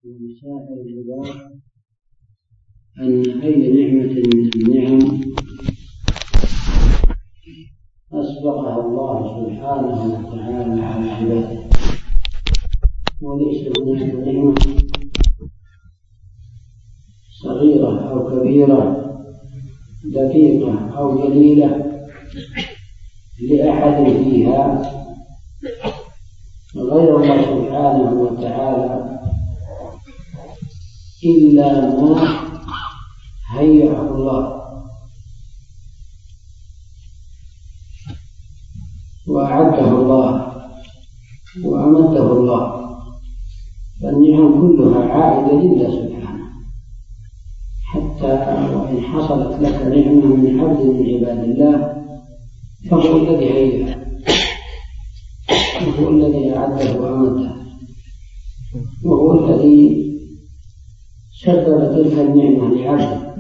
من سائر العباد أن أي نعمة من النعم أسبقها الله سبحانه وتعالى على عباده، وليس هناك نعمة صغيرة أو كبيرة، دقيقة أو جليلة لأحد فيها غير الله سبحانه وتعالى إلا ما هيأه الله وأعده الله وأمده الله، فالنعم كلها عائدة لله سبحانه، حتى وإن حصلت لك نعمة من عبد من عباد الله فهو الذي هيأها وهو الذي أعده وأمده وهو الذي سبب تلك النعمة لعبده،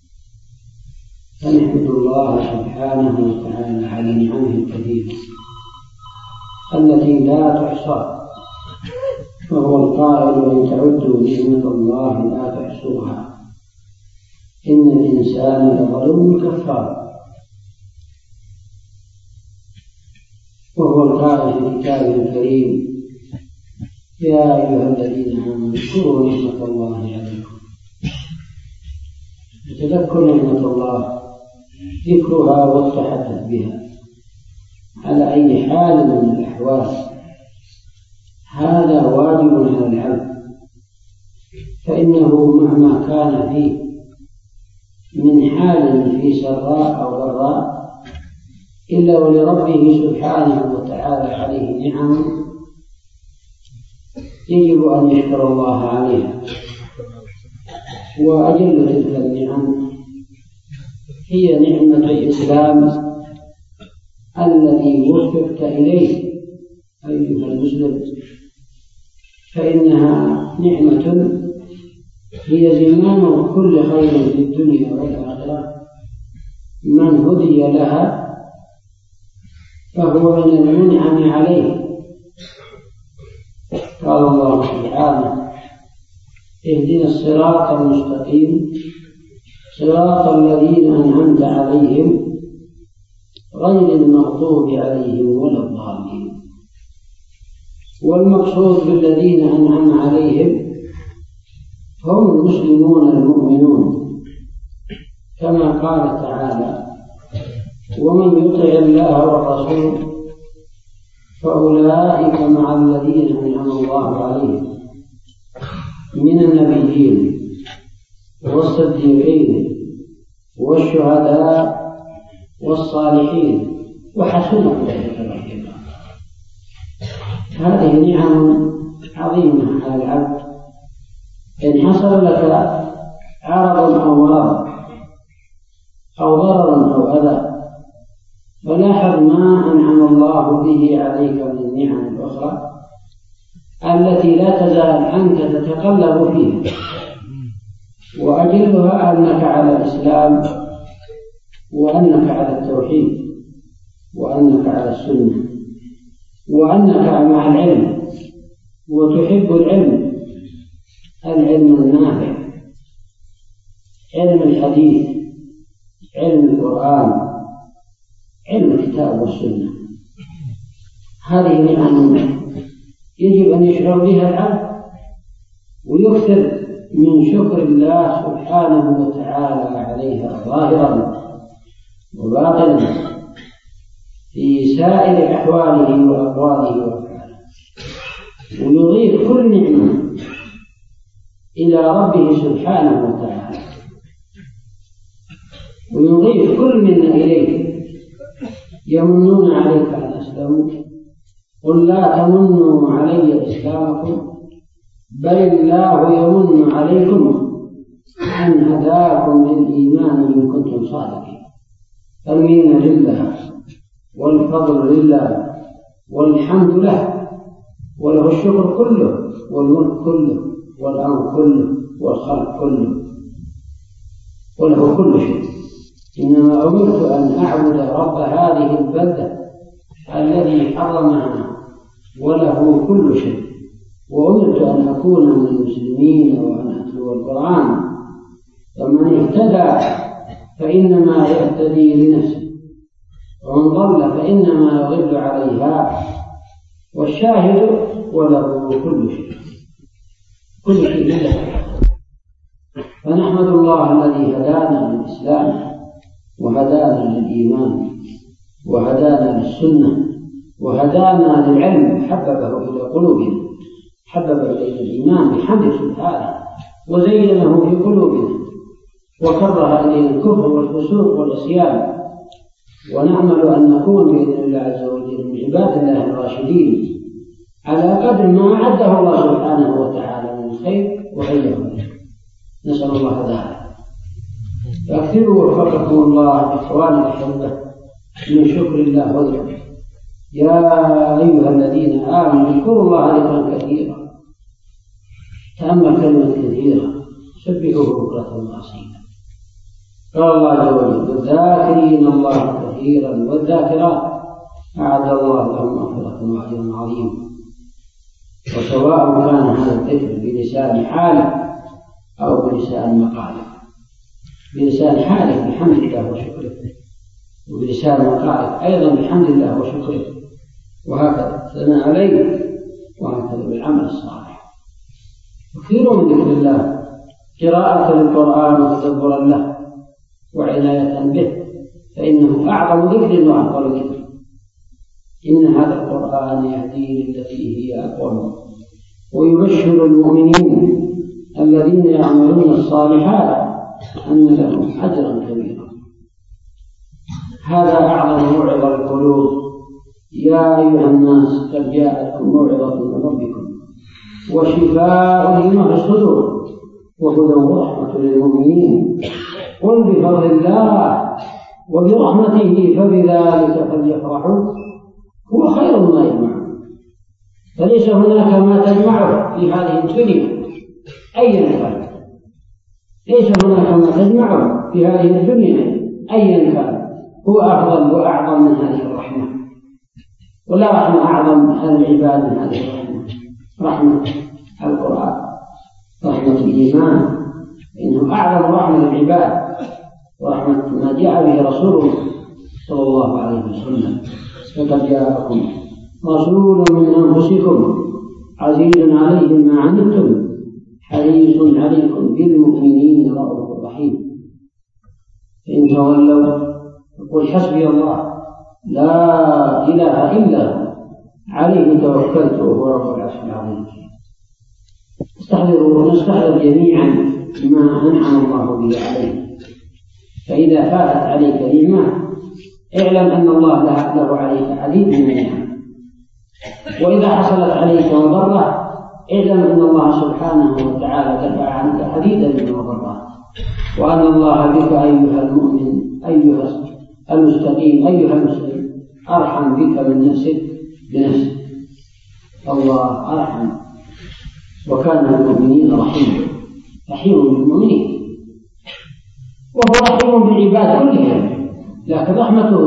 فنحمد الله سبحانه وتعالى على نعمه الكثيرة التي لا تحصى، وهو القائل: وإن تعدوا نعمة الله لا تحصوها إن الإنسان لظلوم كفار. وهو القائل في كتابه الكريم: يا أيها الذين آمنوا اذكروا نعمة الله عليكم. تذكر نعمة الله، ذكرها والتحدث بها على أي حال من الأحوال، هذا واجب على العبد، فإنه مهما كان فيه من حال في سراء أو ضراء إلا ولربه سبحانه وتعالى عليه نعم يجب أن يشكر الله عليها. وأجل تلك النعم هي نعمة الإسلام الذي وفقت إليه أيها المسلم، فإنها نعمة هي زمام كل خير في الدنيا والآخرة، من هدي لها فهو من المنعم عليه. قال الله سبحانه: اهدنا الصراط المستقيم صراط الذين أنعمت عليهم غير المغضوب عليهم ولا الضالين. والمقصود بالذين أنعم عليهم هم المسلمون المؤمنون، كما قال تعالى: ومن يطع الله والرسول فأولئك مع الذين أنعم الله عليهم من النبيين والصديقين والشهداء والصالحين وحسن أولئك رفيقا. هذه نعم عظيمة على العبد. إن حصل لك عرض أو مرض أو ضرر أو أذى فلاحظ ما أنعم الله به عليك من النعم الأخرى التي لا تزال عنك تتقلب فيها، وأجلها أنك على الإسلام، وأنك على التوحيد، وأنك على السنة، وأنك مع العلم وتحب العلم النافع، علم الحديث، علم القرآن، علم الكتاب والسنة. هذه نعم يجب أن يشعر بها العبد ويكثر من شكر الله سبحانه وتعالى عليها ظاهرا وباطنا في سائر أحواله وأقواله وأفعاله، ويضيف كل نعمة إلى ربه سبحانه وتعالى، ويضيف كل منا إليه. يمنون عليك أن أسلموا قل لا تمنوا علي إسلامكم بل الله يمن عليكم أن هداكم للإيمان إن كنتم صادقين. المنة لله والفضل لله والحمد له، وله الشكر كله والملك كله والأمر كله والخلق كله، وله كل شيء. إنما أمرت أن أعبد رب هذه البلدة الذي حرمها وله كل شيء، وأمرت أن أكون من المسلمين المسلمين وأن أتلو القرآن، فمن اهتدى فإنما يهتدي لنفسه، ومن ضل فإنما يضل عليها، والشاهد وله كل شيء، كل شيء له. فنحمد الله الذي هدانا للإسلام، وهدانا للإيمان، وهدانا للسنة، وهدانا للعلم، حببه إلى قلوبنا، حبب إلينا الإيمان بحمده سبحانه، وزينه في قلوبنا، وكره إلينا الكفر والفسوق والعصيان. ونأمل أن نكون بإذن الله عز وجل من عباد الله الراشدين على قدر ما أعده الله سبحانه وتعالى من الخير وغيره. نسأل الله ذلك. فأكثروا وفقكم الله إخواني الأحبة من شكر الله وذكره. يا أيها الذين آمنوا اذكروا الله ذكرا كثيرا. تأمل كلمة كثيرا، سبحوه بكرة وأصيلا. قال الله عز وجل: والذاكرين الله كثيرا والذاكرات أعد الله لهم مغفرة وأجرا عظيما. وسواء كان هذا الذكر بلسان حاله أو بلسان مقاله، بلسان حاله بحمد الله وشكره، وبلسان مقاله أيضا بحمد الله وشكره، وهكذا ثناء عليه، وهكذا بالعمل الصالح. كثير من ذكر الله، قراءة للقرآن وتدبرا له وعناية به، فإنه أعظم ذكر وأفضل ذكر. إن هذا القرآن يهدي للتي هي أقوم، ويبشر المؤمنين الذين يعملون الصالحات أن لهم أجرا كبيرا. هذا أعظم موعظة للقلوب. يا أيها الناس قد جاءتكم موعظة من ربكم وشفاء لما في الصدور وهدى ورحمة للمؤمنين. قل بفضل الله وبرحمته فبذلك فليفرحوا هو خير ما يجمعون. فليس هناك ما تجمعه في هذه الدنيا أيا كان، ليس هناك ما تجمعه في هذه الدنيا أيا كان، هو أفضل وأعظم من هذه الرحمة. ولا رحمة أعظم من هذه العباد من هذه الرحمة، رحمة القرآن، رحمة الإيمان، إنه أعظم رحمة للعباد، ورحمة ما جاء به رسوله صلى الله عليه وسلم. فقد جاءكم رسول من أنفسكم عزيز عليه ما عنتم حريص عليكم بالمؤمنين رؤوف رحيم. فإن تولوا فقل حسبي الله لا إله إلا هو عليه توكلت وهو رب العرش العظيم. استحضروا ونستحضر جميعا ما أنعم الله به عليه. فإذا فاتت عليك نعمة اعلم أن الله له عليك عديد من النعم، وإذا حصلت عليك مضرة اعلم أن الله سبحانه وتعالى دفع عنك عديدا من المضرات، وأن الله بك أيها المؤمن أيها المستقيم أيها المسلم أرحم بك من نفسك بنفسك. الله أرحم، وكان المؤمنين رحيما، رحيم بالمؤمنين، وهو رحيم بالعباد كلهم. لكن رحمته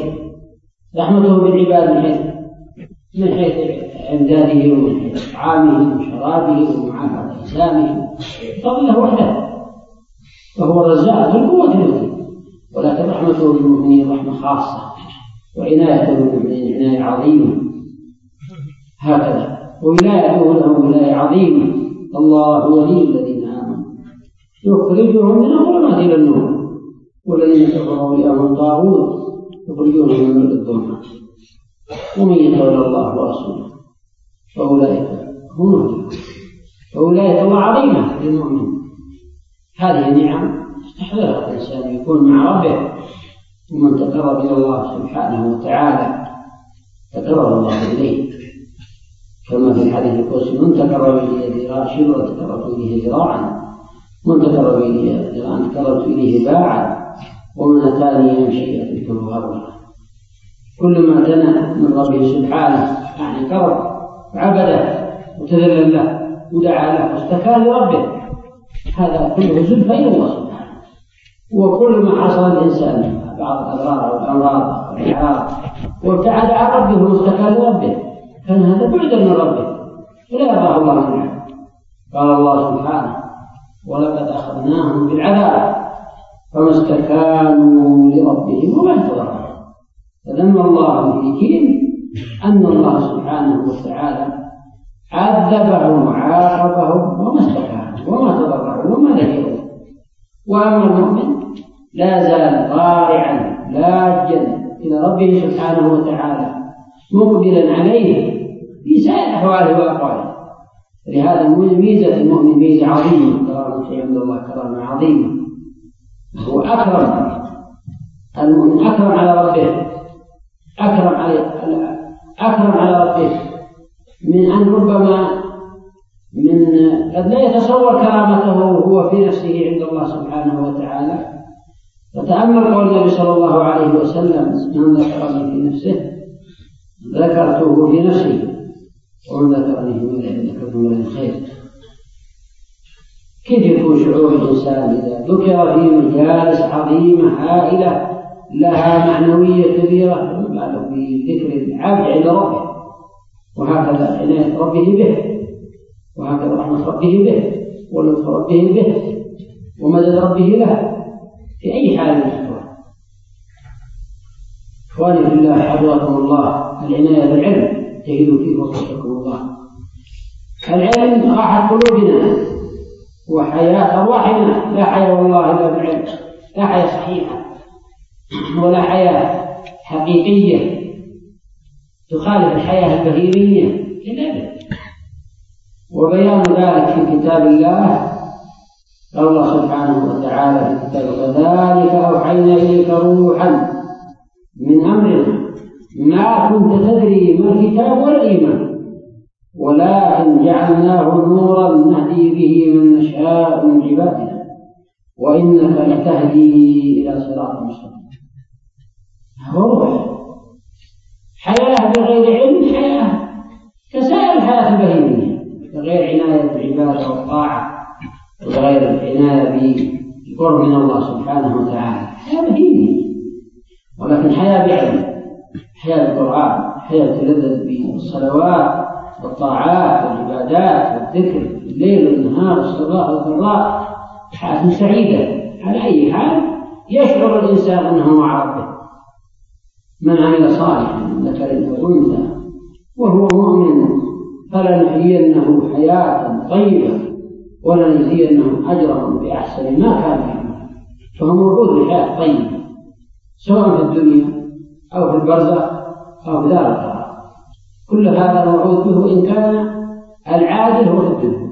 بالعباد من حيث إمداده ومن حيث طعامه وشرابه ومعافاة إنسانه فضله وحده، فهو الرزاق ذو القوة المتين. ولكن رحمته بالمؤمنين رحمة خاصة، وعنايته بالمؤمنين عناية عظيمة. هكذا وولايته لهم ولاية عظيمة. الله ولي الذين آمنوا يخرجهم من الظلمات إلى النور، والذين كفروا أولياءهم الطاغوت يخرجونهم من الظلمات. ومن يتولى الله ورسوله فأولئك هم المفلحون. فأولئك الله عظيمة للمؤمن. هذه النعم استحضرها الإنسان يكون مع ربه، ومن تقرب إلى الله سبحانه وتعالى تقرب الله إليه، كما في الحديث القدسي: من تقرب إليه ذراعا شبرا تقربت إليه ذراعا، من تقرب إليه ذراعا تقربت إليه باعا، ومن أتاني يمشي أتيته هرولا. كل ما دنا من ربه سبحانه يعني قرب وعبده وتذلل له ودعا له واستكان لربه، هذا كله زلفى إلى الله سبحانه. وكل ما حصل الإنسان بعض الأضرار والأمراض والإعراض وابتعد عن ربه واستكان لربه كان هذا بعدا من ربه، فلا يرضاه الله عنه. قال الله سبحانه: ولقد أخذناهم بالعذاب فما استكانوا لربهم وما يتضرعون. فذم الله المشركين أن الله سبحانه وتعالى عذبهم وعاقبهم وما استكانوا وما تضرعوا وما لجأوا. وأما المؤمن لا زال ضارعا لاجا إلى ربه سبحانه وتعالى مقبلا عليه في سائر أحواله وأقواله. لهذا ميزة المؤمن ميزة عظيمة، كرامة عند الله كرامة عظيمة. هو أكرم، المؤمن أكرم على ربه، أكرم على ربه من أن ربما قد لا يتصور كرامته هو في نفسه عند الله سبحانه وتعالى. فتأمل قول النبي صلى الله عليه وسلم: من ذكرني في نفسه ذكرته في نفسي ومن ذكرني في ملئ ذكرته من الخير. كيف يكون شعور الإنسان إذا ذكر في مجالس عظيمة هائلة لها معنوية كبيرة، فما له في ذكر العبد عند ربه، وهكذا عناية ربه به، وهكذا رحمة ربه به، ولطف ربه به، ومدد ربه له في أي حال من الأحوال. إخواني في الله حفظكم الله، العناية بالعلم تجد فيه وفقكم الله. العلم راحة قلوبنا وحياة أرواحنا، لا حياة والله إلا بالعلم، لا حياة صحيحة ولا حياة حقيقية تخالف الحياة البهيمية إلا به. وبيان ذلك في كتاب الله، قال الله سبحانه وتعالى في كتابه: كذلك أوحينا إليك روحا من أمرنا ما كنت تدري ما الكتاب ولا الإيمان ولكن جعلناه نورا نهدي به من نشاء من عبادنا وإنك لتهدي إلى صراط مستقيم. روح حياة بغير علم حياة كسائر الحياة البهيمية، بغير عناية بالعبادة والطاعة وغير العناية بالقرب من الله سبحانه وتعالى، حياة بهيمية. ولكن حياة بعلم، حياة بالقرآن، حياة تلذذ بالصلوات والطاعات والعبادات والذكر الليل والنهار والصباح والضراء، حياة سعيدة. على أي حال يشعر الإنسان أنه مع ربه. من عمل صالحا من ذكر أو أنثى وهو مؤمن فلنحيينه حياة طيبة ولنجزينهم أجرهم بأحسن ما كانوا يعملون. فهو موعود بالحياة طيبة سواء في الدنيا أو في البرزخ أو في دار القرار. كل هذا موعود به، وإن كان العاجل هو في الدنيا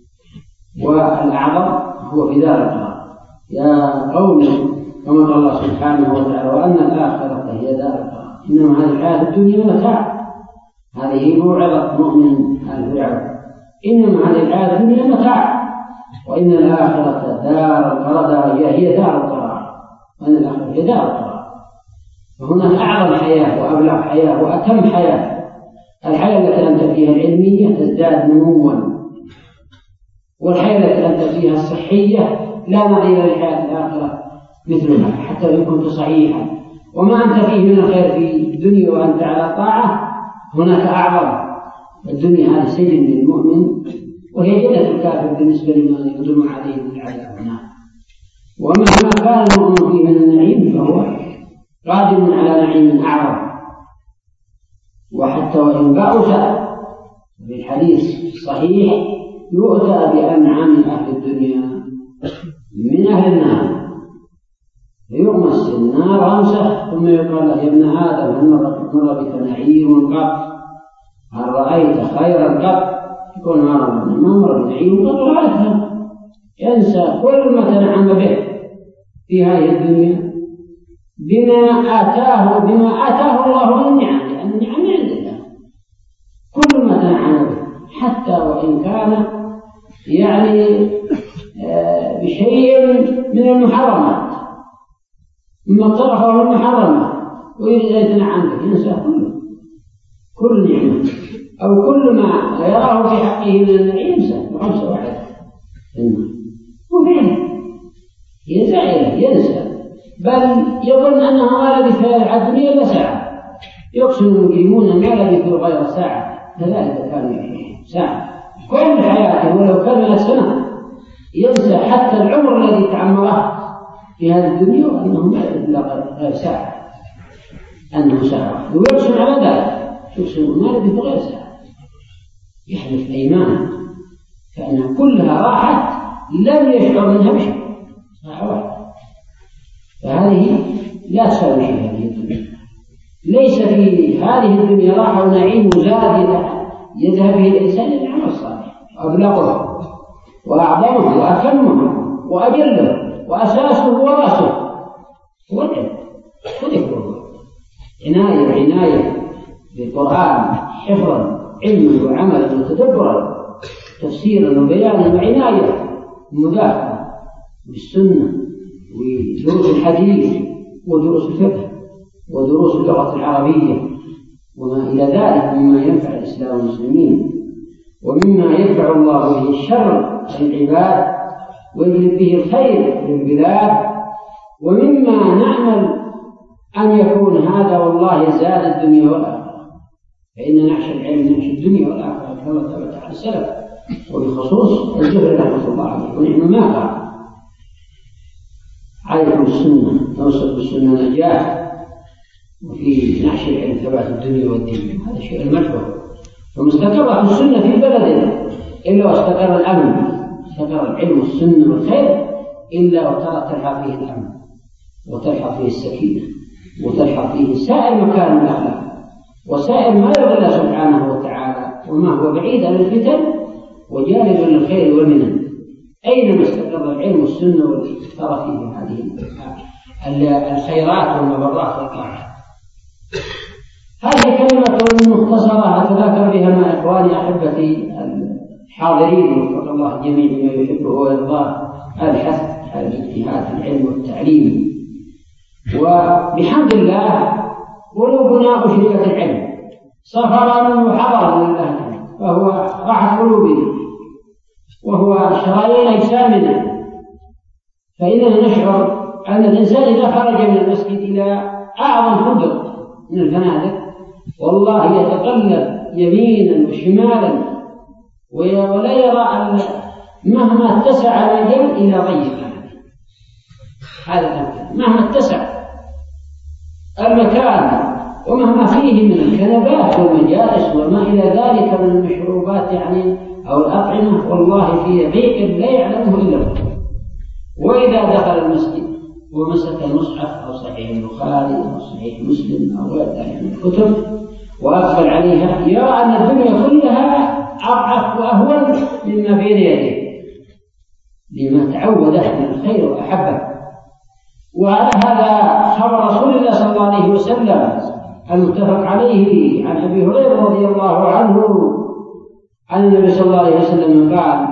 والأعظم هو في دار القرار. يا قوم كما قال الله سبحانه وتعالى: وأن الآخرة هي دار القرار. إنما هذه الحياة الدنيا متاع. هذه موعظة مؤمن الفرعون: إنما هذه الحياة الدنيا متاع وإن الآخرة دار القرار، هي دار القرار، وأن الآخرة هي دار القرار. وهنا أعظم حياة وأبلغ حياة وأتم حياة، الحياة التي أنت فيها العلمية تزداد نموا، والحياة التي أنت فيها الصحية لا نظير للحياة الآخرة مثلها حتى إن كنت صحيحا. وما أنت فيه من الخير في الدنيا وأنت على طاعة هناك أعظم. الدنيا هذا سجن للمؤمن وهي جنة الكافر بالنسبة لما يقدم عليه من العذاب والنار. ومهما كان المؤمن فيه من النعيم فهو قادم على نعيم أعظم. وحتى وإن بأس في الحديث الصحيح يؤتى بأنعام أهل الدنيا من أهل النار، يغمس النار غمسة ثم يقال له: يا ابن آدم هل مر بك نعيم قط؟ هل رأيت خيرا قط؟ يقول: ما مر بنعيم قط رأيتها. ينسى كل ما تنعم به في هذه الدنيا بما آتاه الله من النعم، لأن النعم عند الله. كل ما تنعم به حتى وإن كان بشيء من المحرمات، مما اقترفه المحرمات ويريد أن يتنعم به، ينسى كل نعمة أو كل ما يراه في حقه من النعيم ينسى غمسة واحدة. وفعلا ينسى، بل يظن أنه ما لبث في الدنيا إلا ساعة. يقسم المجرمون ما لبثوا غير ساعة، كذلك كانوا يعيشون ساعة. كل حياته ولو كمل سنة ينسى حتى العمر الذي تعمره في هذه الدنيا وأنه ما يبلغ ساعة، أنه ساعة ويقسم على ذلك، يقسم ما لبث غير ساعة، يحلف أيمان كأنها كلها راحت لم يشعر منها بشيء، ساعة واحدة. فهذه لا تساوي شيء هذه الدنيا، ليس في هذه الدنيا راحة ونعيم وزاد يذهب به الإنسان إلى العمل الصالح، وأبلغه وأعظمه وأكمه وأجله وأساسه ورأسه هو العلم وذكر الله، عناية بالقرآن حفظا علما وعملا وتدبرا تفسيرا وبيانا وعناية مدافعة بالسنة ودروس الحديث ودروس الفقه ودروس اللغة العربية وما إلى ذلك مما ينفع الإسلام والمسلمين ومما يدفع الله به الشر للعباد ويجلب به الخير للبلاد، ومما نعمل أن يكون هذا والله زاد الدنيا والآخرة، فإن نعش العلم نعش الدنيا والآخرة كما ثبت عن السلف، وبخصوص الزهري رحمة الله عليه ونعم ما قال عليكم السنة توصل بالسنة نجاح، وفي نعش العلم ثبات الدنيا والدين، هذا شيء المشروع. فما استقرت السنة في بلد إلا واستقر الأمن، استقر العلم والسنة والخير إلا وترحى فيه الأمن وترحى فيه السكينة وترحى فيه سائر مكان الأخلاق وسائر ما يرضي الله سبحانه وتعالى وما هو بعيد عن الفتن وجالب للخير والمنن. أينما استقر العلم والسنة والترى فيه هذه الخيرات والمبرات والطاعات. هذه كلمة مختصرة أتذاكر بها مع إخواني أحبتي الحاضرين وفق الله الجميع بما يحبه ويرضاه الحث على الاجتهاد في العلم والتعليم، وبحمد الله قلوبنا أشركت العلم سفرا وحضرا لله، فهو راحة قلوبنا وهو شرايين أجسامنا، فإننا نشعر أن الإنسان إذا خرج من المسجد إلى أعظم فندق من الفنادق والله يتقلب يمينا وشمالا ولا يرى أن مهما اتسع المجال إلى ضيق هذا المكان، مهما اتسع المكان ومهما فيه من الكنبات والمجالس وما إلى ذلك من المشروبات يعني أو الأطعمة، والله في ضيق لا يعلمه إلا الله. وإذا دخل المسجد ومسك المصحف أو صحيح البخاري أو صحيح مسلم أو غير ذلك من الكتب وأقبل عليها يرى أن الدنيا كلها أضعف وأهون مما بين يديه لما تعوده من الخير وأحبه. وعلى هذا خبر رسول الله صلى الله عليه وسلم المتفق عليه عن أبي هريرة رضي الله عنه عن النبي صلى الله عليه وسلم قال: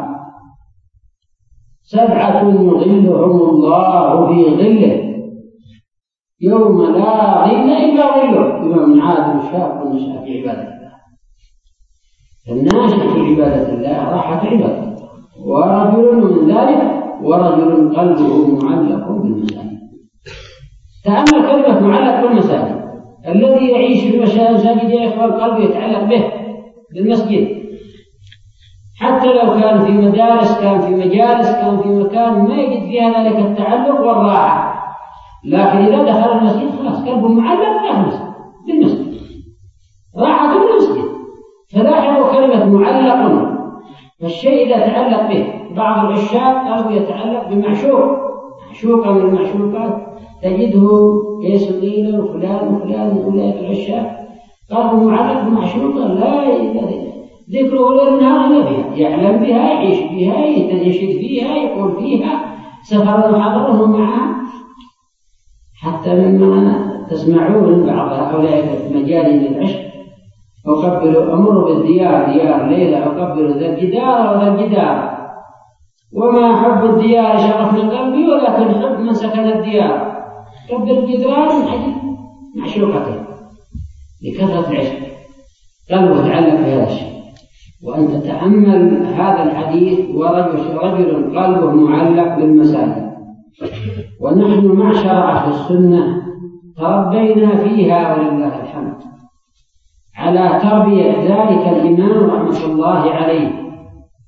7 يظلهم الله في ظله يوم لا ظل إلا ظله، إمام عادل الشاب والنشأ في عبادة الله. الناشئ في عبادة الله راحة عبادة الله، ورجل من ذلك ورجل قلبه معلق بالمساجد. تأمل كلمة معلق بالمساجد، الذي يعيش في المساجد يا إخوان قلبه يتعلق به بالمسجد، حتى لو كان في مدارس كان في مجالس كان في مكان ما يجد فيها ذلك التعلق والراحة، لكن إذا دخل المسجد خلاص قلبه معلق بالمسجد راحة بالمسجد. فلاحظوا كلمة معلق، فالشيء إذا تعلق به بعض العشاق قلبه يتعلق بمعشوقة من المعشوقات تجده قيس الليلة وفلان وفلان أولئك العشاق قلبه معلق بمعشوقة لا ذكره ليل نهار إلا بها، يعلم بها يعيش بها ينشد فيها يقول فيها سفر وحضرهم معها. حتى مما تسمعون بعض هؤلاء مجال العشق أمر بالديار ديار ليلة أقبل ذا الجدار وذا الجدار، وما حب الديار شرف من قلبي ولكن حب من سكن الديار. قبل الجدران من أجل معشوقته لكثرة العشق قلبه تعلق بهذا الشيء. وأن تتأمل هذا الحديث ورجل قلبه معلق بالمساجد، ونحن معشر أهل السنة تربينا فيها ولله الحمد على تربية ذلك الإمام رحمة الله عليه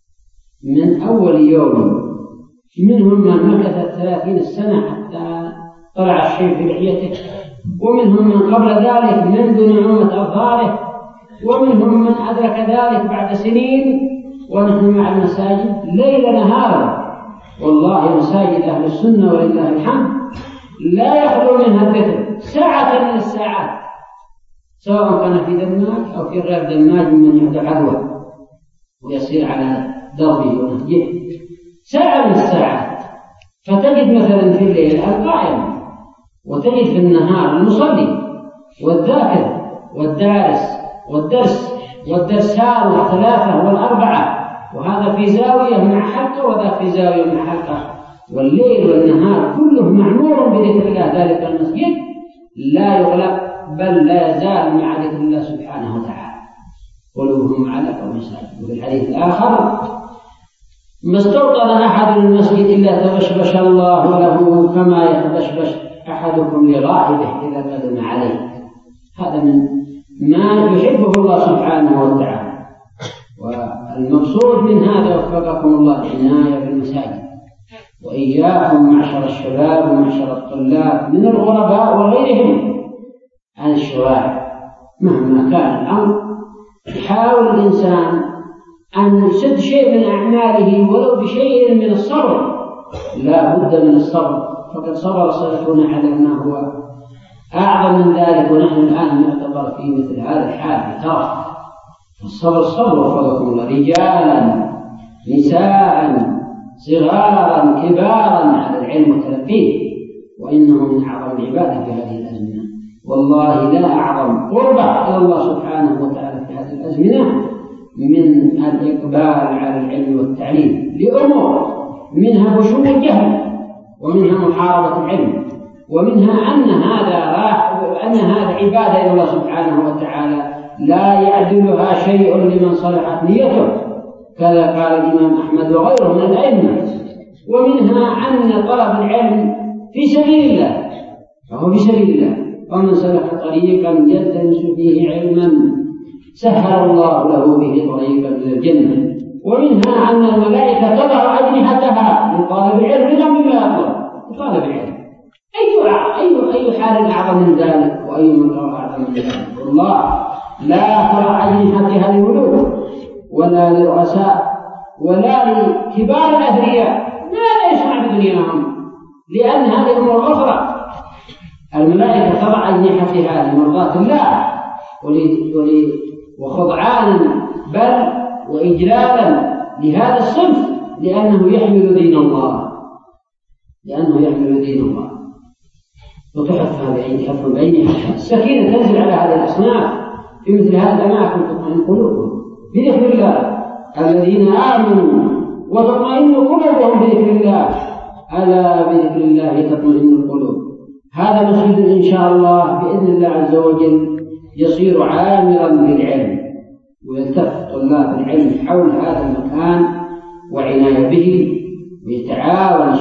من أول يوم، منهم من مكث 30 سنة حتى طلع الشيء في لحيته، ومنهم من قبل ذلك منذ نعومة أظهاره، ومنهم من أدرك ذلك بعد سنين. ونحن مع المساجد ليل نهار، والله مساجد أهل السنة ولله الحمد لا يخلو منها الذكر ساعة من الساعات، سواء كان في دماج أو في غير دماج من يحدث عدوى ويسير على دربه ونهجه ساعة من الساعات. فتجد مثلا في الليل القائم، وتجد في النهار المصلي والذاكر والدرس والدرسان والثلاثة والأربعة، وهذا في زاوية مع حلقة وذاك في زاوية مع حلقة، والليل والنهار كله معمور بذكر الله. ذلك المسجد لا يغلق بل لا يزال مع ذكر الله سبحانه وتعالى، قلوبهم على مساجد. وفي الحديث الآخر: ما استوطن أحد المسجد إلا تبشبش الله له كما يتبشبش أحدكم لغائبه إذا قدم عليه. هذا من ما يحبه الله سبحانه وتعالى. والمقصود من هذا وفقكم الله العناية بالمساجد، وإياكم معشر الشباب ومعشر الطلاب من الغرباء وغيرهم عن الشوارع. مهما كان الأمر يحاول الإنسان أن يسد شيء من أعماله ولو بشيء من الصبر، لا بد من الصبر، فقد صبر سلفنا على ما هو أعظم من ذلك، ونحن الآن نعتبر في مثل هذا الحال ترى. الصبر صبر وفقكم الله، رجالا نساء صغارا كبارا على العلم والتلقيه، وإنه من أعظم العبادة في هذه الأزمنة. والله لا أعظم قربة إلى الله سبحانه وتعالى في هذه الأزمنة من الإقبال على العلم والتعليم لأمور، منها بشوم الجهل، ومنها محاربة العلم، ومنها أن هذا عبادة إلى الله سبحانه وتعالى لا يعدلها شيء لمن صلحت نيته، كذا قال الإمام أحمد وغيره من الأئمة. ومنها أن طلب العلم في سبيل الله فهو في سبيل الله، ومن سلك طريقا يلتمس فيه علما سهل الله له به طريقا إلى الجنة. ومنها أن الملائكة تضع أجنحتها لطالب العلم رضا بما يطلب طالب العلم. أي حال أعظم من ذلك، وأي منكر أعظم من ذلك؟ والله لا تضع أجنحتها للملوك ولا للرؤساء ولا لكبار الأثرياء، لا يسمع بدنياهم، لأن هذه أمور أخرى. الملائكة تضع أجنحتها لمرضاة الله وخضعانا بل وإجلالا لهذا الصنف، لأنه يحمل دين الله، وتحفها بعينها. السكينة تنزل على هذه الأصناف في مثل هذا الأماكن تطمئن قلوبهم بذكر الله. الذين آمنوا وتطمئن قلوبهم بذكر الله، ألا بذكر الله تطمئن القلوب. هذا مسجد إن شاء الله بإذن الله عز وجل يصير عامرا بالعلم، ويلتف طلاب العلم حول هذا المكان وعناية به، ويتعاون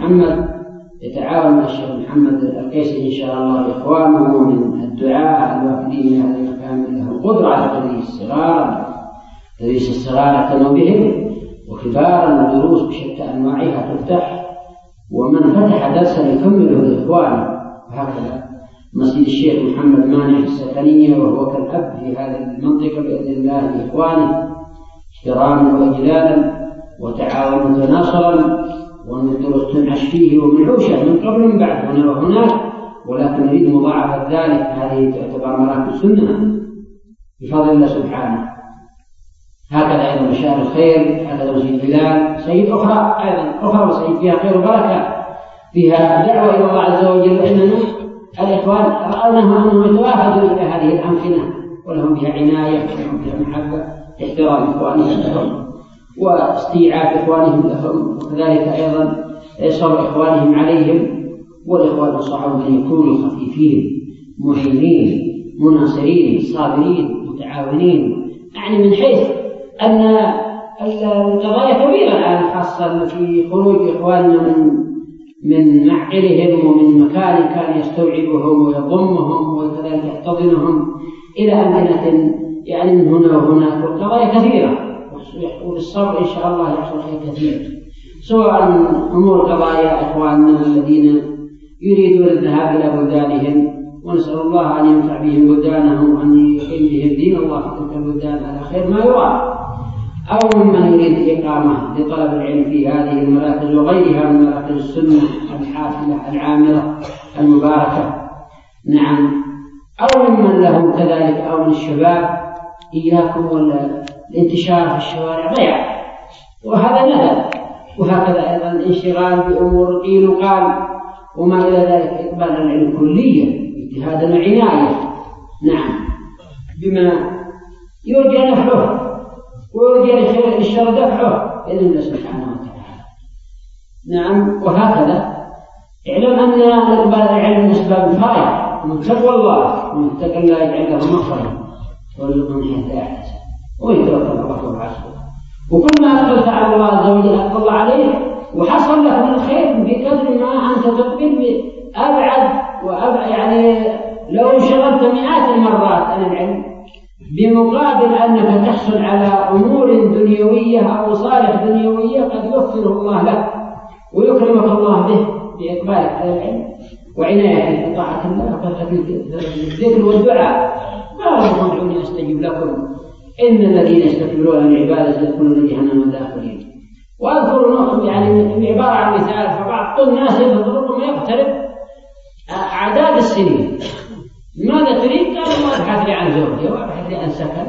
الشيخ محمد القيسي إن شاء الله إخوانه من الدعاء الوافدين هذا المكان له القدرة على تدريس الصغار اعتنوا بهم، وكبارا الدروس بشتى أنواعها تفتح، ومن فتح درسا يكمله لإخوانه. وهكذا مسجد الشيخ محمد مانع السكنية، وهو كالأب في هذه المنطقة بإذن الله لإخوانه، احتراما وإجلالا وتعاونا وتناصرا، والدروس تنعش فيه ومنعوشة من قبل ومن بعد هنا وهناك، ولكن نريد مضاعفة ذلك. هذه تعتبر مراكز سنة بفضل الله سبحانه. هكذا أيضا مشاهد الخير، هكذا مسجد بلال، سيد أخرى وسيد فيها خير وبركة، فيها دعوة إلى الله عز وجل. إننا الإخوان رأونها أنهم يتوافدوا إلى هذه الأمكنة، ولهم بها عناية ولهم بها محبة، احترام إخوانهم لهم واستيعاب إخوانهم لهم، وكذلك أيضا صبر إخوانهم عليهم. والإخوان الصحابة أن يكونوا خفيفين معينين مناصرين صابرين متعاونين، يعني من حيث أن القضايا كبيرة الآن، خاصة في خروج إخواننا من معقلهم ومن مكان كان يستوعبهم ويضمهم وكذلك يحتضنهم إلى أمكنة يعني من هنا وهناك، والقضايا كثيرة وبالصبر إن شاء الله يحصل خير كثير، سواء أمور قضايا إخواننا الذين يريدون الذهاب إلى بلدانهم، ونسأل الله أن ينفع بهم بلدانهم وأن يقيم بهم دين الله في تلك البلدان على خير ما يرام، أو ممن يريد إقامة لطلب العلم في هذه المراكز وغيرها من مراكز السنة الحافلة العامرة المباركة. نعم، أو ممن له كذلك، أو من الشباب إياكم والانتشار في الشوارع ضيع، وهذا نذر. وهكذا أيضا الانشغال بأمور قيل وقال وما إلى ذلك، إقبال على العلم كليا اجتهادا وعناية، نعم، بما يرجى نفعه ويرجى للشر دفعه بإذن الله سبحانه وتعالى. نعم، وهكذا اعلم أن إقبال العلم من أسباب الفائدة ومن تقوى الله، ومن اتقى الله يجعل له مخرجا ويرزقه من حيث لا يحتسب ويتوكل على الله وهو حسبه. وكل ما أقبلت على الله عز وجل أقبل عليه وحصل لك من الخير بقدر ما أنت تقبل أبعد وأبعد. يعني لو انشغلت مئات المرات عن العلم بمقابل أنك تحصل على أمور دنيوية أو مصالح دنيوية قد يوفره الله لك ويكرمك الله به بإقبالك على العلم وعنايتك بطاعة الله والذكر والدعاء. قال ادعوني أستجب لكم إن الذين يستكبرون عن العبادة سيدخلون جهنم داخلين. وأذكر يعني عبارة عن مثال، فبعض الناس ينظرون ما يقترب أعداد السنين، ماذا تريد؟ قال ما أبحث لي عن زوجة وأبحث لي عن سكن،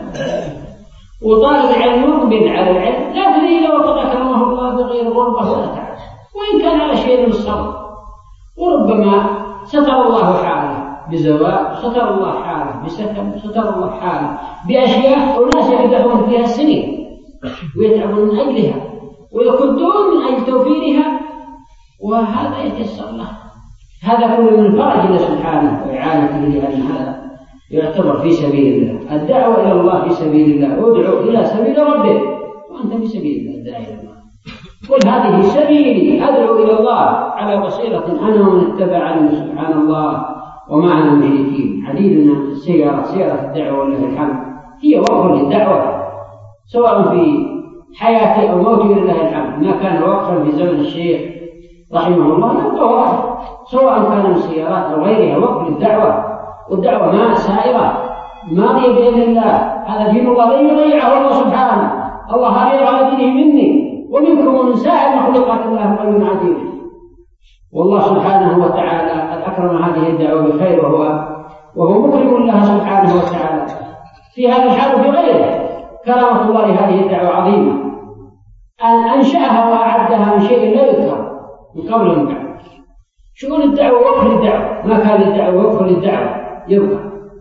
وطالب العلم يقبل على العلم لا تريد لو قد أكرمه الله بغير غربة ولا تعب، وإن كان على شيء من الصبر. وربما ستر الله حاله بزواج، ستر الله حاله بسكن، ستر الله حاله بأشياء وناس يدعون فيها السنين ويتعبون من أجلها ويكدون من أجل توفيرها، وهذا يتيسر له. هذا كله من فرج الله سبحانه وإعانته، لأن هذا يعتبر في سبيل الله. الدعوة إلى الله في سبيل الله، ادعو إلى سبيل ربك وأنت في سبيل الله الداعي إلى الله. قل هذه سبيلي أدعو إلى الله على بصيرة أنا ومن اتبعني سبحان الله وما أنا من المشركين. عديدنا سيارة الدعوة ولله الحمد هي وقف للدعوة، سواء في حياتي أو موتي لله الحمد. ما كان وقفا في زمن الشيخ رحمه الله يبقى وقف، سواء كان من سيارات أو غيرها، وقف للدعوة. والدعوة ما سائرة ماضية بإذن الله. هذا دين الله لن يضيعه الله سبحانه. الله هذا على دينه مني ومنكم ومن سائر مخلوقات الله قيوم عديد. والله سبحانه وتعالى قد أكرم هذه الدعوة بخير، وهو مكرم الله سبحانه وتعالى في هذا الحال وفي غيره. كرامة الله لهذه الدعوة عظيمة، أن أنشأها وأعدها من شيء لا يذكر من قبل ومن بعد. شؤون الدعوة وقف للدعوة، ما كان للدعوة وقف للدعوة يبقى.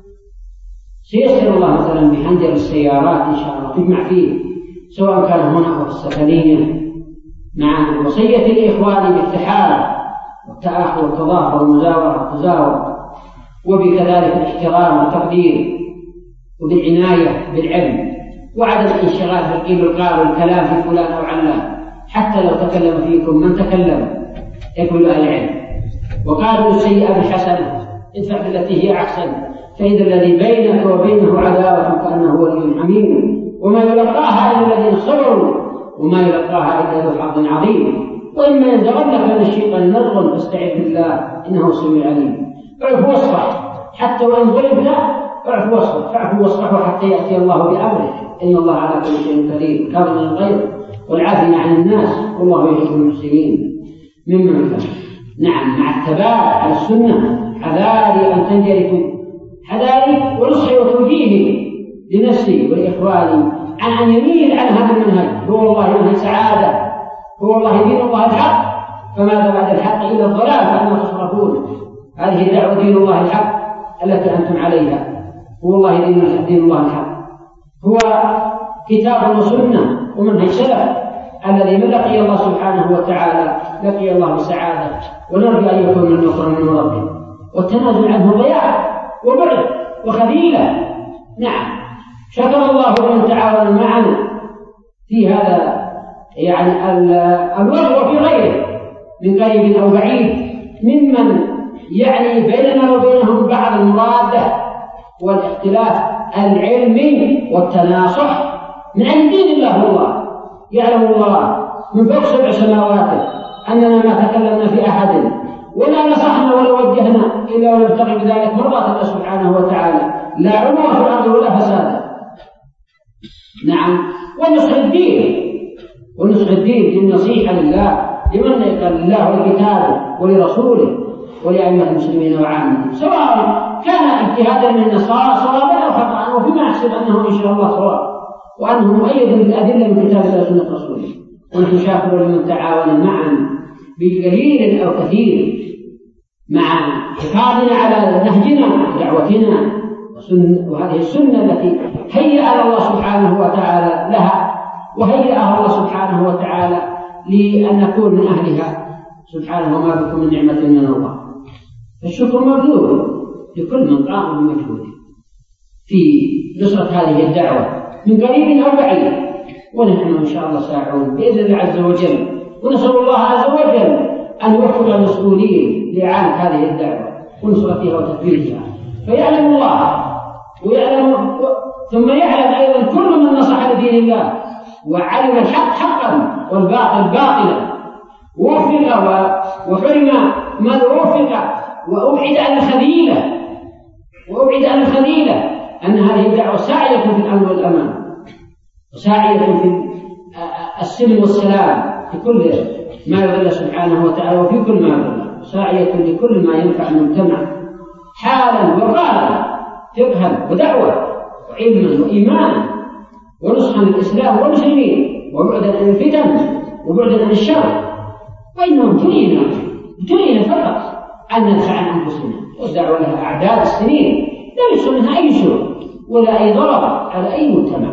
سيسر الله مثلا بحنجر السيارات إن شاء الله تجمع فيه، سواء كان هنا أو في السكنية، مع وصية الإخوان بالتحالف والتآخي والتظاهر والمزاورة والتزاور، وبكذلك الاحترام والتقدير، وبالعناية بالعلم، وعدم الانشغال بالقيل والقال والكلام في فلان أو علان. حتى لو تكلم فيكم من تكلم يقول العلم، وقالوا السيئة بالحسنة ادفع بالتي هي أحسن، فإذا الذي بينك وبينه عداوة كأنه ولي حميم، وما يلقاها إلا الذين صبروا وما يلقاها إلا ذو حظ عظيم. وإما ينزغنك من الشيطان نزغ فاستعذ بالله إنه سميع عليم. اعف واصفح، حتى وإن ظلمت اعف واصفح، فاعف واصفح حتى يأتي الله بأمره، إن الله على كل شيء قدير. كان من الغير والعافين عن الناس والله يحب المحسنين ممن كان. نعم، مع الثبات على السنة، حذاري أن تنجرفوا، حذاري ونصحي وتوجيهي لنفسي ولإخواني عن أن يميل عن هذا المنهج. هو والله منهج سعادة، هو والله دين الله الحق، فماذا بعد الحق إلا الضلال فأنا تصرفون. هذه دعوة دين الله الحق التي أنتم عليها، هو والله دين الله الحق، هو كتاب وسنة ومنهج سلف الذي من لقي الله سبحانه وتعالى لقي الله بسعادة، ونرجو أن يكون من نصر من ربه. والتنازل عنه ضياع وبعد وخذيلة. نعم، شكر الله لمن تعاون معنا في هذا يعني الوضع وفي غيره من قريب أو بعيد، ممن يعني بيننا وبينهم بعض المرادة والاختلاف العلمي والتناصح من عند دين الله والله. يعلم الله من فوق 7 سماوات أننا ما تكلمنا في أحد ولا نصحنا ولا وجهنا إلا ونبتغي بذلك مرضاة الله سبحانه وتعالى، لا عدوان في الأرض ولا فسادا. نعم. ونصح الدين بالنصيحة لله، لمن قال الله ولكتابه ولرسوله ولأئمة المسلمين وعامة، سواء كان اجتهادا من النصارى صوابا أو خطأ، وفيما أحسب أنه إن شاء الله صواب، وأنه مؤيد بالأدلة من كتاب الله وسنة رسوله. ونحن شاكر لمن تعاون معا بقليل أو كثير مع حفاظنا على نهجنا ودعوتنا وهذه السنة التي هيأ الله سبحانه وتعالى لها، وهيأها الله سبحانه وتعالى لأن نكون من أهلها سبحانه. وما بكم من نعمة من الله فالشكر مبذول لكل من قام بمجهوده في نصرة هذه الدعوة من قريب أو بعيد، ونحن إن شاء الله ساعون بإذن الله عز وجل. ونسأل الله عز وجل أن يوفق المسؤولين لإعانة هذه الدعوة ونصرتها وتثبيتها، فيعلم الله ويعلم ثم يعلم أيضا كل من نصح لدين الله وعلم الحق حقا والباطل باطلا، ووفق وحرم ما وفق، وأبعد عن الخذيلة أن هذه الدعوة ساعية في الأمن والأمان، وساعية في السلم والسلام في كل ما يرضي الله سبحانه وتعالى، وفي كل ما يرضي، ساعية لكل ما ينفع المجتمع حالا وقالا، فقها ودعوة وعلما وإيمانا ونصحا للإسلام والمسلمين، وبعدا عن الفتن وبعدا عن الشر. وإنهم ابتلينا فقط أن ندفع عن أنفسنا، والدعوة لها أعداد السنين لا يحصل منها أي سوء ولا أي ضرر على أي مجتمع.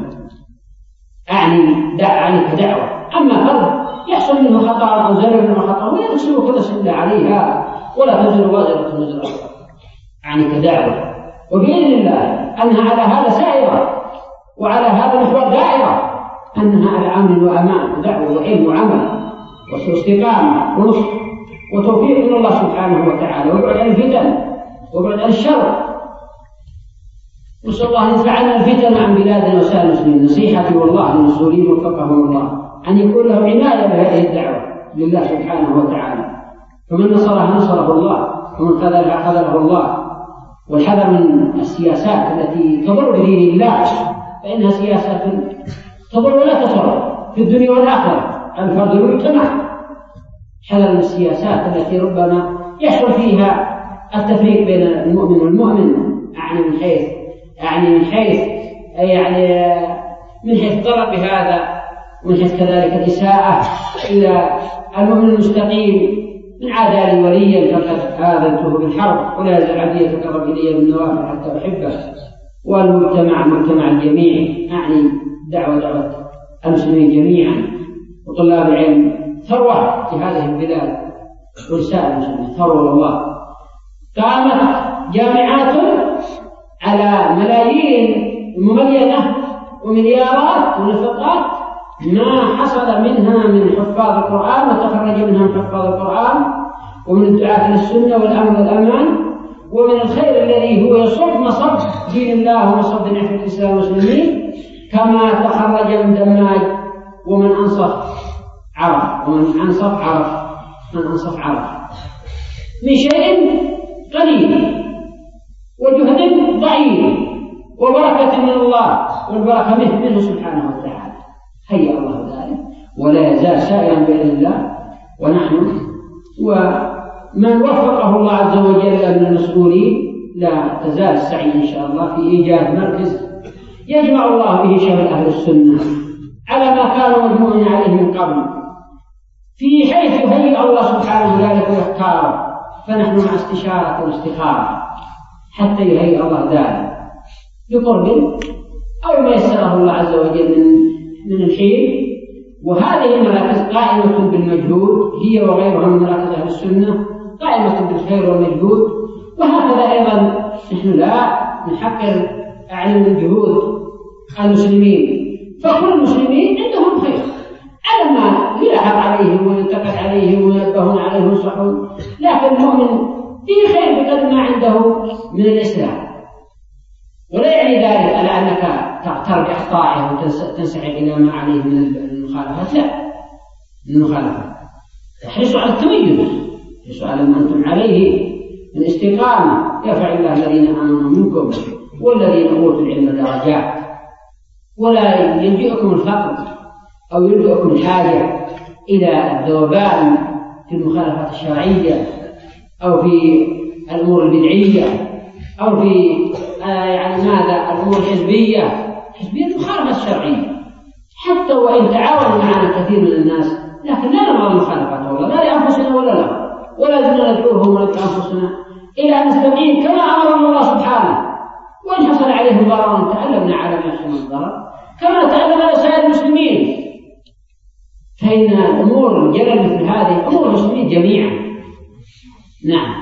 أعني كدعوة. أما فرد يحصل منه خطأ أو زلل منه خطأ ولا تكسب كل سنة عليها ولا تزر وازرة وزر أخرى. أعني كدعوة، وبإذن الله أنها على هذا سائرة وعلى هذا المحور دائرة، أنها على أمن وأمان ودعوة وعلم وعمل واستقامة ونصح وتوفيق من الله سبحانه وتعالى، وبعد عن الفتن وبعد عن الشر. نسأل الله أن يدفعنا الفتن عن بلادنا وسائر المسلمين. نصيحتي والله للمسؤولين وفقهم الله أن يكون لهم عناية بهذه الدعوة لله سبحانه وتعالى، فمن نصرها نصره الله، ومن خذلها خذله الله. والحذر من السياسات التي تضر بدين الله، فإنها سياسات تضر ولا تضر في الدنيا والآخرة الفرد والمجتمع. حذر من السياسات التي ربما يحصل فيها التفريق بين المؤمن والمؤمن، من حيث ضرب بهذا، ومن حيث كذلك الإساءة إلى المؤمن المستقيم. من عادى لي وليا فقد آذنته بالحرب، ولا يزال عبدي يتقرب إلي بالنوافل حتى أحبه. والمجتمع مجتمع الجميع، دعوة المسلمين جميعا وطلاب العلم ثروة في هذه البلاد ورسالة المسلمين ثروة والله. قامت جامعات على ملايين مملينة ومليارات ونفقات ما حصل منها من حفاظ القرآن وتخرج منها من حفاظ القرآن ومن الدعاة للسنة والأمن والأمان، ومن الخير الذي هو يصب مصب دين الله ومصب نعمة الإسلام والمسلمين، كما تخرج من دماج ومن أنصف عرف من شيء قليل وجهد ضعيف وبركة من الله، والبركة منه سبحانه وتعالى. هيا الله ذلك ولا يزال سائرا بإذن الله. ونحن ومن وفقه الله عز وجل من المسؤولين لا تزال السعي إن شاء الله في إيجاد مركز يجمع الله به شمل أهل السنة على ما كانوا مجموعين عليه من قبل، في حيث يهيئ الله سبحانه ذلك ويختاره. فنحن مع استشارة واستخارة حتى يهيئ الله ذلك بقرب أو ما يسره الله عز وجل من الحين. وهذه المراكز قائمة بالمجهود، هي وغيرها من مراكز أهل السنة قائمة بالخير والمجهود. وهكذا أيضا نحن لا نحقر من جهود المسلمين، فكل المسلمين عندهم خير على ما يلحق عليهم وينتقد عليهم وينبهون عليه وينصحون، لكن المؤمن في خير بقدر ما عنده من الإسلام. ولا يعني ذلك على أنك ترجع طائعة وتنسحب إلى ما عليه من المخالفات، لا، من المخالفات احرصوا على التميز، احرصوا على ما أنتم عليه من استقامة. يرفع الله الذين آمنوا منكم والذين أوتوا العلم درجات، ولا يلجئكم الفقر أو يلجئكم الحاجة إلى الذوبان في المخالفات الشرعية أو في الأمور البدعية أو في الأمور الحزبية المخالفة الشرعية. حتى وإن تعاون معنا كثير من الناس، لكن لا نرى المخالفات والله، لا لأنفسنا ولا لهم، ولا زلنا ندعوهم ولا أنفسنا إلى أن نستقيم كما أمرنا الله سبحانه. وإن حصل عليهم ضرر تعلمنا على ما يحصل الضرر كما تعلم على سائر المسلمين. فإن الأمور الجلل مثل هذه أمور المسلمين جميعا. نعم،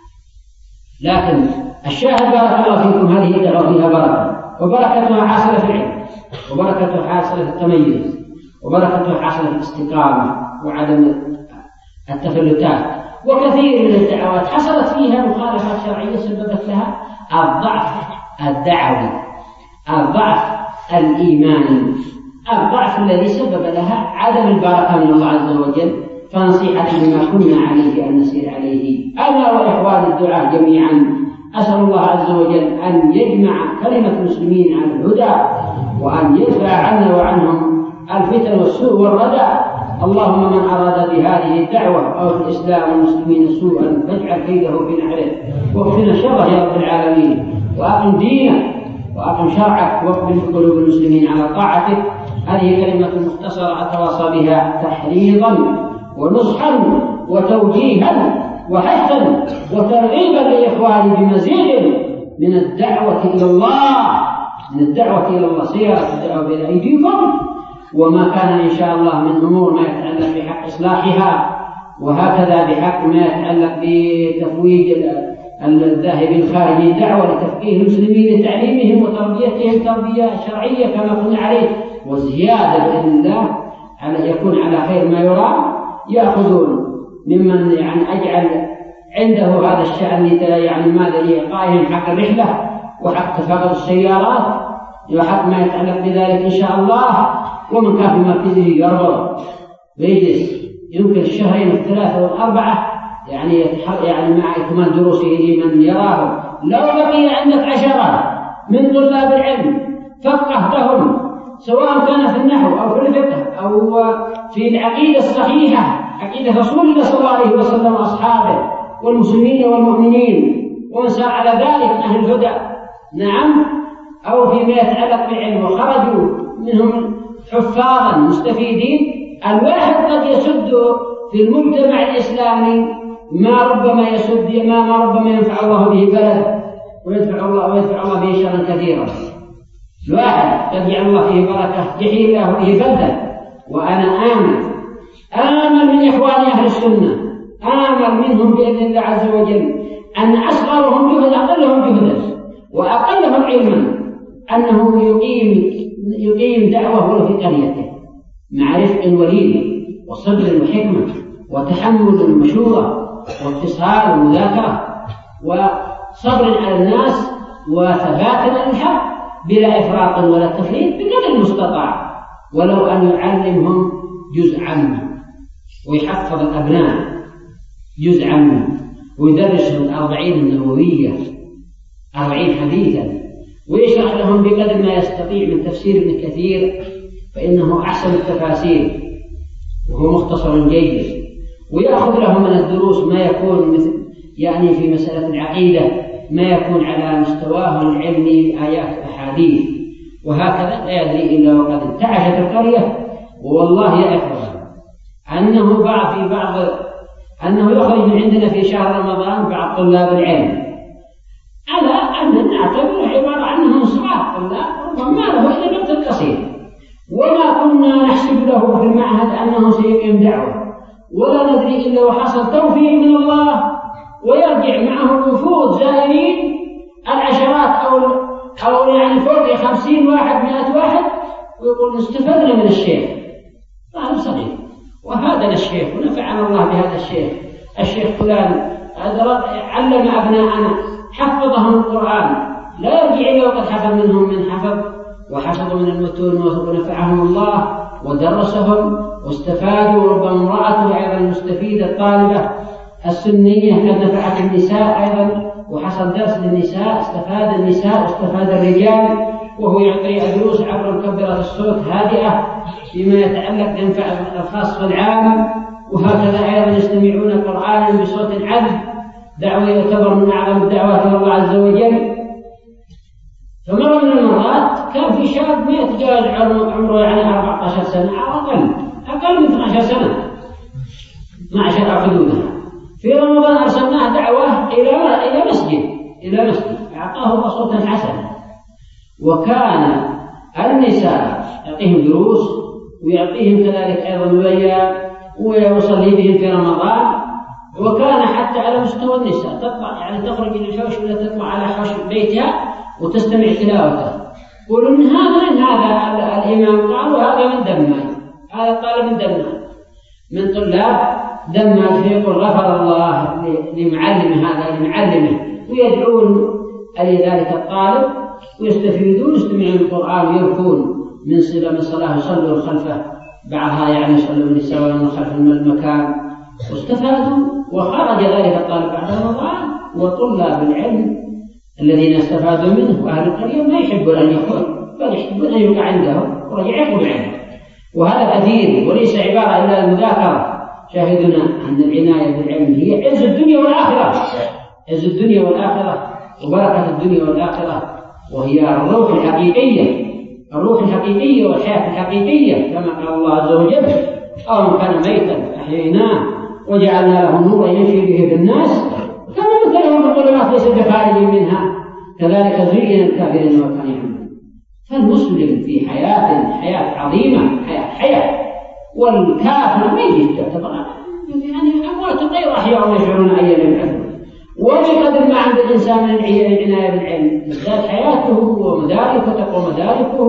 لكن الشاهد بارك الله فيكم هذه الدعوة فيها بركة، وبركتها حاصلة في العلم، وبركتها حاصلة في التميز، وبركتها حاصلة في الاستقامة وعدم التفلتات. وكثير من الدعوات حصلت فيها مخالفات شرعية سببت لها الضعف الدعوي، الضعف الإيماني، الضعف الذي سبب لها عدم البركة من الله عز وجل. فنصيحة لما كنا عليه أن نسير عليه أنا وإخوان الدعاء جميعا. أسأل الله عز وجل أن يجمع كلمة المسلمين على الهدى، وأن يدفع عنا وعنهم الفتن والسوء والردى. اللهم من أراد بهذه الدعوة أو الإسلام والمسلمين سوءا فاجعل كيده في نحره، واغفر شره يا رب العالمين، وأقم دينك وأقم شرعك، واقبل قلوب المسلمين على طاعتك. هذه كلمة مختصرة أتواصى بها تحريضا ونصحا وتوجيها وحثا وترغيبا لإخواني بمزيد من الدعوة إلى الله، من الدعوة إلى الله، سيرة الدعوة بين أيديكم، وما كان إن شاء الله من أمور ما يتعلق بحق إصلاحها، وهكذا بحق ما يتعلق بتفويج الذاهبين خارج الدعوة لتفقيه المسلمين لتعليمهم وتربيتهم تربية شرعية كما قلنا عليه، وزيادة بإذن الله على يكون على خير ما يرام. يأخذون ممن أجعل عنده هذا الشأن ماذا لإعطائهم حق الرحلة وحق تفاقد السيارات وحق ما يتعلق بذلك إن شاء الله. ومن كان في مركزه يربط ويجلس يمكن الشهرين الثلاثة والأربعة مع إكمال دروسه لمن يراه. لو بقي عندك 10 من طلاب العلم فقهتهم سواء كان في النحو أو في الفقه أو في العقيدة الصحيحة، عقيدة رسول الله صلى الله عليه وسلم وأصحابه والمسلمين والمؤمنين ومن سار على ذلك من أهل الهدى، نعم، أو فيما يتعلق بالعلم وخرجوا منهم حفاظا مستفيدين. الواحد قد يسد في المجتمع الإسلامي ما ربما ينفع الله به بلد ويدفع الله به شرا كثيرا. الواحد قد يجعل الله فيه بركة يحيي الله به بلدا. وأنا آمل من إخواني أهل السنة، آمل منهم بإذن الله عز وجل أن أصغرهم جهدا أقلهم جهدا وأقلهم علما أنه يقيم دعوة ولو في قريته مع رفق ولين وصبر وحكمة وتحمل المشورة واتصال ومذاكرة وصبر على الناس وثبات على الحق بلا إفراط ولا تفريط بقدر المستطاع، ولو أن يعلمهم جزء عامة ويحفظ الأبناء جزء عامة ويدرسهم 40 النووية 40 حديثا ويشرح لهم بقدر ما يستطيع من تفسير ابن كثير فإنه أحسن التفاسير وهو مختصر جيد، ويأخذ لهم من الدروس ما يكون مثل في مسألة العقيدة ما يكون على مستواه العلمي آيات وأحاديث، وهكذا لا يدري إلا وقد انتعشت القرية. والله يا إخوان أنه يخرج من عندنا في شهر رمضان بعض طلاب العلم على أن نعتبر عبارة عنهم صغار طلاب وما له إلا الوقت القصير، وما كنا نحسب له في المعهد أنه سيقيم دعوة، ولا ندري إلا وحصل توفيق من الله ويرجع معه وفود زائرين العشرات أو فوق 50 واحد 100 واحد ويقول استفدنا من الشيخ طالب صغير وهذا الشيخ ونفعنا الله بهذا الشيخ فلان علم أبناءنا حفظهم القرآن، لا يرجع إلى وقد حفظ منهم من حفظ وحفظوا من المتون ونفعهم الله ودرسهم واستفادوا. ربما امرأة أيضا المستفيدة الطالبة السنية قد نفعت النساء أيضا وحصل درس للنساء، استفاد النساء واستفاد الرجال، وهو يعطي دروس عبر مكبرات الصوت هادئة فيما يتعلق بينفع الخاص والعام. وهكذا أيضا يستمعون قرآنا بصوت عذب، دعوة يعتبر من أعظم الدعوات إلى الله عز وجل. فمرة من المرات كان في شاب ما يتجاوز عمره يعني 14 سنة أو أقل من 12 سنة 12 أو حدودها. في رمضان أرسلناه دعوة إلى مسجد أعطاه صوتا حسنا، وكان النساء يعطيهم دروس ويعطيهم كذلك أيضا بيان ويصلي بهم في رمضان. وكان حتى على مستوى النساء تطلع يعني تخرج إلى الحوش ولا تطلع على حوش بيتها وتستمع تلاوته. يقولوا إن هذا الإمام قالوا هذا من دماج، هذا طالب من دماج من طلاب دماج، فيقول غفر الله لمعلمه ويدعون لذلك الطالب ويستفيدون يستمعون القرآن ويركون من صلاة يصلوا خلفه، بعضها يعني يصلوا النساء ومن خلف المكان واستفادوا. وخرج ذلك الطالب بعد رمضان وطلاب العلم الذين استفادوا منه وأهل القرية ما يحبون أن يخرج بل يحبون أن يبقى عندهم ورجع يقوم عنده. وهذا كثير وليس عبارة إلا المذاكرة. شاهدنا أن العناية بالعلم هي عز الدنيا والآخرة، عز الدنيا والآخرة وبركة الدنيا والآخرة، وهي الروح الحقيقية والحياة الحقيقية كما قال الله عز وجل أو من كان ميتا أحييناه وجعلنا له نورا يمشي به في الناس كما مثلهم الظلمات ليس بخارج منها كذلك زين الكافرين ما كانوا يعملون. فالمسلم في حياة عظيمة، حياة والكافر ميت تعتبر يعني أموات غير أحياء وما يشعرون أيام العلم. وبقدر ما عند الإنسان من العناية بالعلم تزداد حياته ومداركه وتقوى مداركه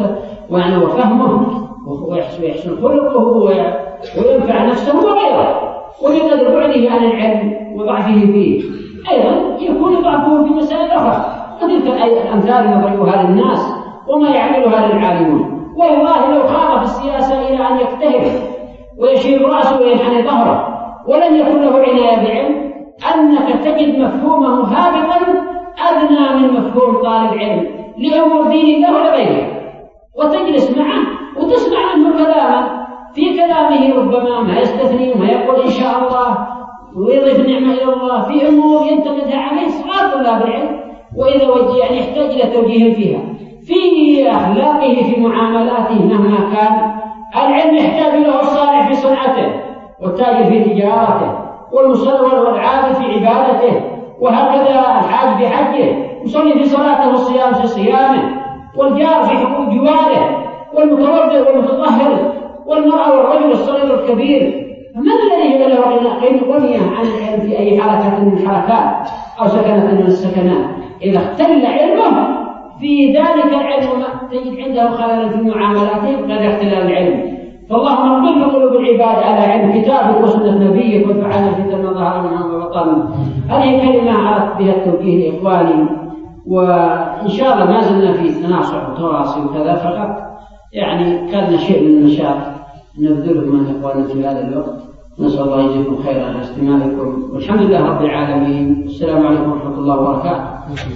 وفهمه ويحسن خلقه وينفع نفسه وغيره. وبقدر بعده عن العلم وضعفه فيه أيضا يكون ضعفه في مسائل أخرى. وتلك الأمثال نضربها للناس وما يعملها للعالمون. والله لو خاض في السياسة إلى أن يجتهد ويشير رأسه وينحني ظهره ولن يكون له عناية بعلم أنك تجد مفهومه هابطا أدنى من مفهوم طالب علم لأمور دين الله ولا غيره، وتجلس معه وتسمع عنه كلاما في كلامه ربما ما يستثني وما يقول إن شاء الله ويضيف نعمة إلى الله في أمور ينتقدها عليه صغار طلاب العلم، وإذا يعني يحتاج إلى توجيه فيها في أخلاقه في معاملاته مهما كان. العلم يحتاج له الصالح في صنعته والتاجر في تجارته والمصلي والعابد في عبادته، وهكذا الحاج في حجه، يصلي في صلاته والصيام في صيامه، والجار في حقوق جواره، والمتوضئ والمتطهر، والمرأة والرجل الصغير والكبير. فمن الذي يجب له غنية عن العلم في أي حركة من الحركات أو سكنة من السكنات؟ إذا اختل علمه في ذلك العلم تجد عنده خلل في معاملاته قد اختلال العلم. فاللهم اقبل قلوب العباد على علم كتابك وسنة نبيك وادفعنا فتن ما ظهر منها وما بطن. هذه كلمة أردت بها التوجيه لإخواني، وإن شاء الله ما زلنا في تناصح وتواصي وكذا، فقط يعني كان شيء من النشاط نبذله من إخواننا في هذا الوقت. نسأل الله يجزيكم خيرا على استماعكم، والحمد لله رب العالمين. السلام عليكم ورحمة الله وبركاته.